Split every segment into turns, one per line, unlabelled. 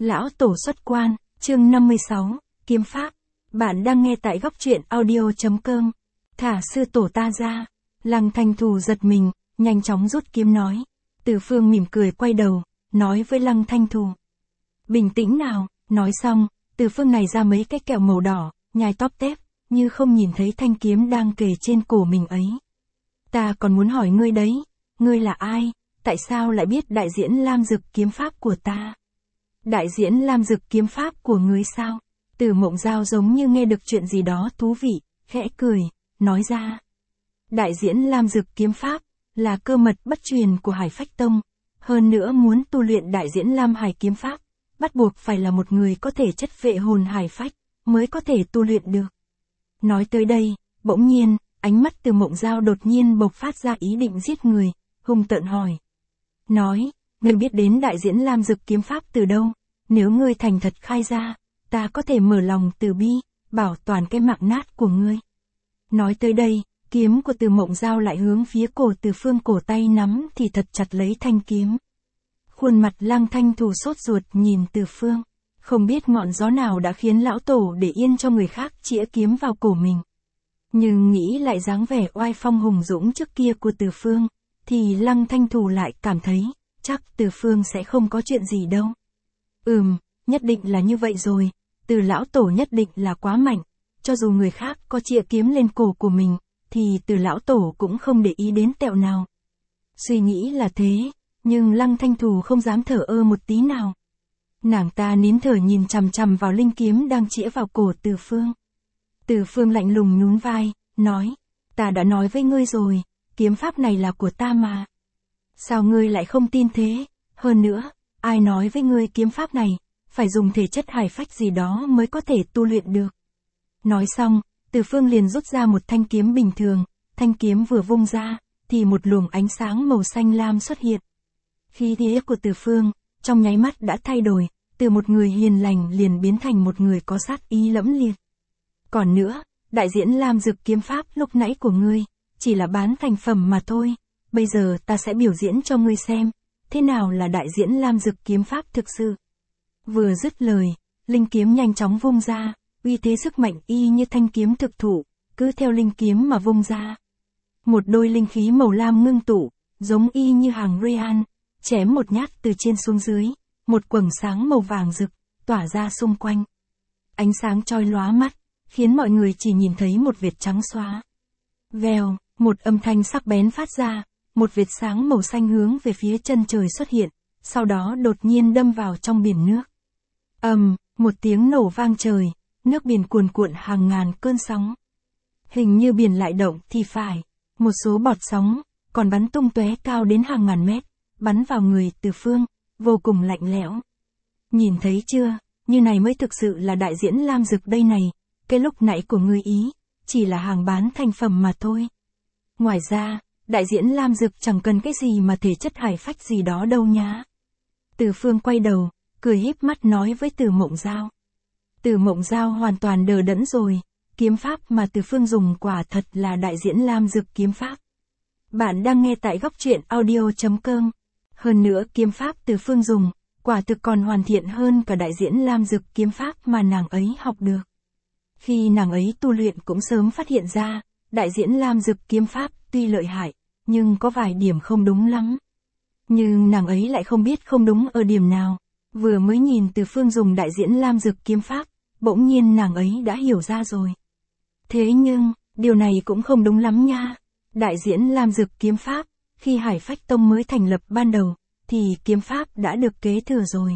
Lão Tổ xuất quan, chương 56, Kiếm Pháp. Bạn đang nghe tại góc truyện audio.com. Thả sư tổ ta ra. Lăng Thanh Thù giật mình, nhanh chóng rút kiếm nói. Từ Phương mỉm cười quay đầu, nói với Lăng Thanh Thù. Bình tĩnh nào, nói xong, Từ Phương này ra mấy cái kẹo màu đỏ, nhai tóp tép, như không nhìn thấy thanh kiếm đang kề trên cổ mình ấy. Ta còn muốn hỏi ngươi đấy, ngươi là ai, tại sao lại biết đại diễn Lam Dực kiếm pháp của ta? Đại diễn Lam Dực kiếm pháp của ngươi sao? Từ Mộng Giao giống như nghe được chuyện gì đó thú vị, khẽ cười, nói ra. Đại diễn Lam Dực kiếm pháp, là cơ mật bất truyền của Hải Phách Tông. Hơn nữa muốn tu luyện đại diễn Lam Hải kiếm pháp, bắt buộc phải là một người có thể chất vệ hồn Hải Phách, mới có thể tu luyện được. Nói tới đây, bỗng nhiên, ánh mắt Từ Mộng Giao đột nhiên bộc phát ra ý định giết người, hung tợn hỏi. Nói, ngươi biết đến đại diễn Lam Dực kiếm pháp từ đâu? Nếu ngươi thành thật khai ra, ta có thể mở lòng từ bi, bảo toàn cái mạng nát của ngươi. Nói tới đây, kiếm của Từ Mộng Giao lại hướng phía cổ Từ Phương, cổ tay nắm thì thật chặt lấy thanh kiếm. Khuôn mặt Lăng Thanh Thù sốt ruột nhìn Từ Phương, không biết ngọn gió nào đã khiến lão tổ để yên cho người khác chĩa kiếm vào cổ mình. Nhưng nghĩ lại dáng vẻ oai phong hùng dũng trước kia của Từ Phương, thì Lăng Thanh Thù lại cảm thấy, chắc Từ Phương sẽ không có chuyện gì đâu. Nhất định là như vậy rồi, Từ lão tổ nhất định là quá mạnh, cho dù người khác có chĩa kiếm lên cổ của mình, thì Từ lão tổ cũng không để ý đến tẹo nào. Suy nghĩ là thế, nhưng Lăng Thanh Thù không dám thở ơ một tí nào. Nàng ta nín thở nhìn chằm chằm vào linh kiếm đang chĩa vào cổ Từ Phương. Từ Phương lạnh lùng nhún vai, nói, ta đã nói với ngươi rồi, kiếm pháp này là của ta mà. Sao ngươi lại không tin thế? Hơn nữa, ai nói với ngươi kiếm pháp này, phải dùng thể chất Hải Phách gì đó mới có thể tu luyện được. Nói xong, Từ Phương liền rút ra một thanh kiếm bình thường, thanh kiếm vừa vung ra, thì một luồng ánh sáng màu xanh lam xuất hiện. Khí thế của Từ Phương, trong nháy mắt đã thay đổi, từ một người hiền lành liền biến thành một người có sát ý lẫm liệt. Còn nữa, đại diễn Lam Dực kiếm pháp lúc nãy của ngươi, chỉ là bán thành phẩm mà thôi, bây giờ ta sẽ biểu diễn cho ngươi xem, thế nào là đại diễn Lam Dực kiếm pháp thực sự. Vừa dứt lời, linh kiếm nhanh chóng vung ra, uy thế sức mạnh y như thanh kiếm thực thụ, cứ theo linh kiếm mà vung ra. Một đôi linh khí màu lam ngưng tụ, giống y như hàng Ryan, chém một nhát từ trên xuống dưới, một quầng sáng màu vàng rực, tỏa ra xung quanh. Ánh sáng chói lóa mắt, khiến mọi người chỉ nhìn thấy một vệt trắng xóa. Vèo, một âm thanh sắc bén phát ra, một vệt sáng màu xanh hướng về phía chân trời xuất hiện, sau đó đột nhiên đâm vào trong biển nước. Một tiếng nổ vang trời, nước biển cuồn cuộn hàng ngàn cơn sóng. Hình như biển lại động thì phải, một số bọt sóng, còn bắn tung tóe cao đến hàng ngàn mét, bắn vào người Từ Phương, vô cùng lạnh lẽo. Nhìn thấy chưa, như này mới thực sự là đại diễn Lam Dực đây này, cái lúc nãy của ngươi ý, chỉ là hàng bán thành phẩm mà thôi. Ngoài ra, đại diễn Lam Dực chẳng cần cái gì mà thể chất Hải Phách gì đó đâu nhá. Từ Phương quay đầu, cười híp mắt nói với Từ Mộng Giao. Từ Mộng Giao hoàn toàn đờ đẫn rồi, kiếm pháp mà Từ Phương dùng quả thật là đại diễn Lam Dực kiếm pháp. Bạn đang nghe tại góc truyện audio.com. Hơn nữa kiếm pháp Từ Phương dùng, quả thực còn hoàn thiện hơn cả đại diễn Lam Dực kiếm pháp mà nàng ấy học được. Khi nàng ấy tu luyện cũng sớm phát hiện ra, đại diễn Lam Dực kiếm pháp tuy lợi hại, nhưng có vài điểm không đúng lắm. Nhưng nàng ấy lại không biết không đúng ở điểm nào, vừa mới nhìn Từ Phương dùng đại diễn Lam Dực kiếm pháp, bỗng nhiên nàng ấy đã hiểu ra rồi. Thế nhưng, điều này cũng không đúng lắm nha. Đại diễn Lam Dực kiếm pháp, khi Hải Phách Tông mới thành lập ban đầu, thì kiếm pháp đã được kế thừa rồi.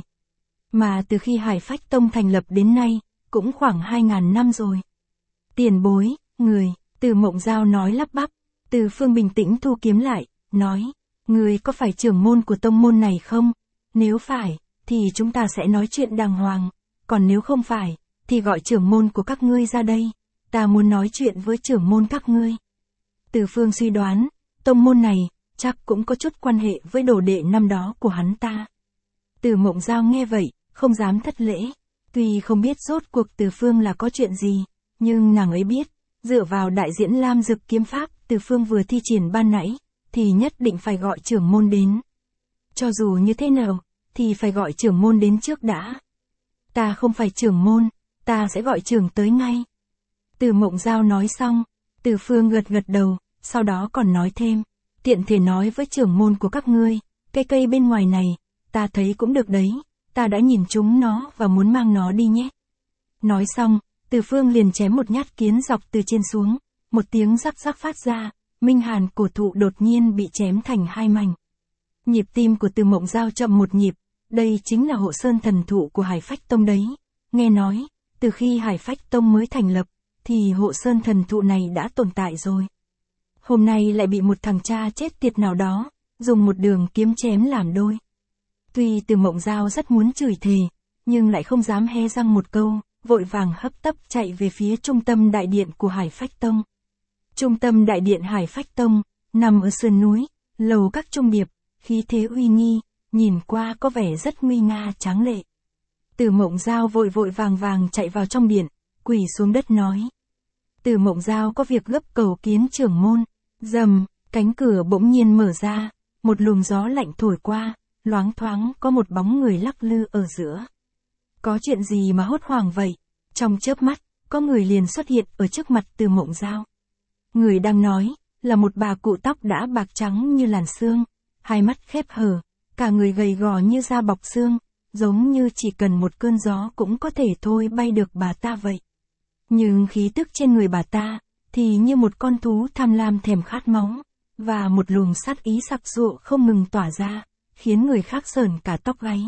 Mà từ khi Hải Phách Tông thành lập đến nay, cũng khoảng 2.000 năm rồi. Tiền bối, người, Từ Mộng Giao nói lắp bắp. Từ Phương bình tĩnh thu kiếm lại, nói, người có phải trưởng môn của tông môn này không? Nếu phải, thì chúng ta sẽ nói chuyện đàng hoàng, còn nếu không phải, thì gọi trưởng môn của các ngươi ra đây, ta muốn nói chuyện với trưởng môn các ngươi. Từ Phương suy đoán, tông môn này, chắc cũng có chút quan hệ với đồ đệ năm đó của hắn ta. Từ Mộng Giao nghe vậy, không dám thất lễ, tuy không biết rốt cuộc Từ Phương là có chuyện gì, nhưng nàng ấy biết, dựa vào đại diễn Lam Dực kiếm pháp Từ Phương vừa thi triển ban nãy, thì nhất định phải gọi trưởng môn đến. Cho dù như thế nào, thì phải gọi trưởng môn đến trước đã. Ta không phải trưởng môn, ta sẽ gọi trưởng tới ngay. Từ Mộng Giao nói xong, Từ Phương gật gật đầu, sau đó còn nói thêm, tiện thể nói với trưởng môn của các ngươi, cây cây bên ngoài này, ta thấy cũng được đấy, ta đã nhìn chúng nó và muốn mang nó đi nhé. Nói xong, Từ Phương liền chém một nhát kiến dọc từ trên xuống, một tiếng rắc rắc phát ra, Minh Hàn cổ thụ đột nhiên bị chém thành hai mảnh. Nhịp tim của Từ Mộng Giao chậm một nhịp, đây chính là Hộ Sơn thần thụ của Hải Phách Tông đấy. Nghe nói, từ khi Hải Phách Tông mới thành lập, thì Hộ Sơn thần thụ này đã tồn tại rồi. Hôm nay lại bị một thằng cha chết tiệt nào đó, dùng một đường kiếm chém làm đôi. Tuy Từ Mộng Giao rất muốn chửi thề, nhưng lại không dám hé răng một câu, vội vàng hấp tấp chạy về phía trung tâm đại điện của Hải Phách Tông. Trung tâm đại điện Hải Phách Tông, nằm ở sườn núi, lầu các trung điệp, khí thế uy nghi, nhìn qua có vẻ rất nguy nga tráng lệ. Từ Mộng Giao vội vội vàng vàng chạy vào trong điện, quỳ xuống đất nói. Từ Mộng Giao có việc gấp cầu kiến trưởng môn. Rầm, cánh cửa bỗng nhiên mở ra, một luồng gió lạnh thổi qua, loáng thoáng có một bóng người lắc lư ở giữa. Có chuyện gì mà hốt hoảng vậy? Trong chớp mắt, có người liền xuất hiện ở trước mặt Từ Mộng Giao. Người đang nói, là một bà cụ tóc đã bạc trắng như làn sương, hai mắt khép hờ, cả người gầy gò như da bọc xương, giống như chỉ cần một cơn gió cũng có thể thôi bay được bà ta vậy. Nhưng khí tức trên người bà ta, thì như một con thú tham lam thèm khát máu, và một luồng sát ý sặc sụa không ngừng tỏa ra, khiến người khác sởn cả tóc gáy.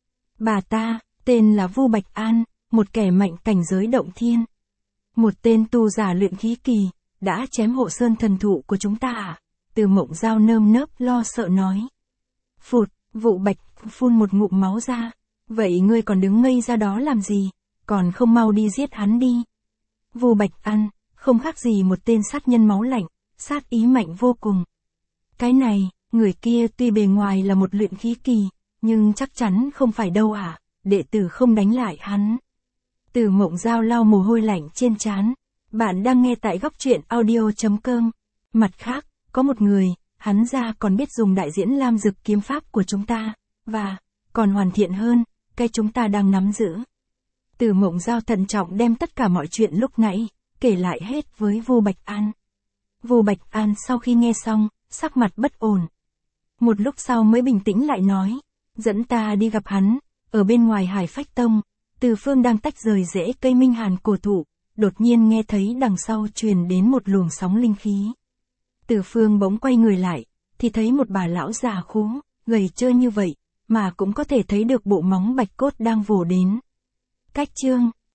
Bà ta, tên là Vu Bạch An, một kẻ mạnh cảnh giới động thiên. Một tên tu giả luyện khí kỳ, đã chém Hộ Sơn thần thụ của chúng ta à? Từ Mộng Giao nơm nớp lo sợ nói. Phụt, Vu Bạch phun một ngụm máu ra. Vậy ngươi còn đứng ngây ra đó làm gì? Còn không mau đi giết hắn đi. Vu Bạch An, không khác gì một tên sát nhân máu lạnh, sát ý mạnh vô cùng. Cái này, người kia tuy bề ngoài là một luyện khí kỳ, nhưng chắc chắn không phải đâu à, đệ tử không đánh lại hắn. Từ Mộng Giao lau mồ hôi lạnh trên trán. Bạn đang nghe tại góc truyện audio.com. Mặt khác, có một người, hắn ra còn biết dùng đại diễn lam dực kiếm pháp của chúng ta, và, còn hoàn thiện hơn, cái chúng ta đang nắm giữ. Từ Mộng Giao thận trọng đem tất cả mọi chuyện lúc nãy, kể lại hết với Vu Bạch An. Vu Bạch An sau khi nghe xong, sắc mặt bất ổn. Một lúc sau mới bình tĩnh lại nói, dẫn ta đi gặp hắn, ở bên ngoài Hải Phách Tông, Từ Phương đang tách rời rễ cây Minh Hàn cổ thụ, đột nhiên nghe thấy đằng sau truyền đến một luồng sóng linh khí. Từ Phương bỗng quay người lại, thì thấy một bà lão già khú, gầy trơ như vậy, mà cũng có thể thấy được bộ móng bạch cốt đang vồ đến. Cách chương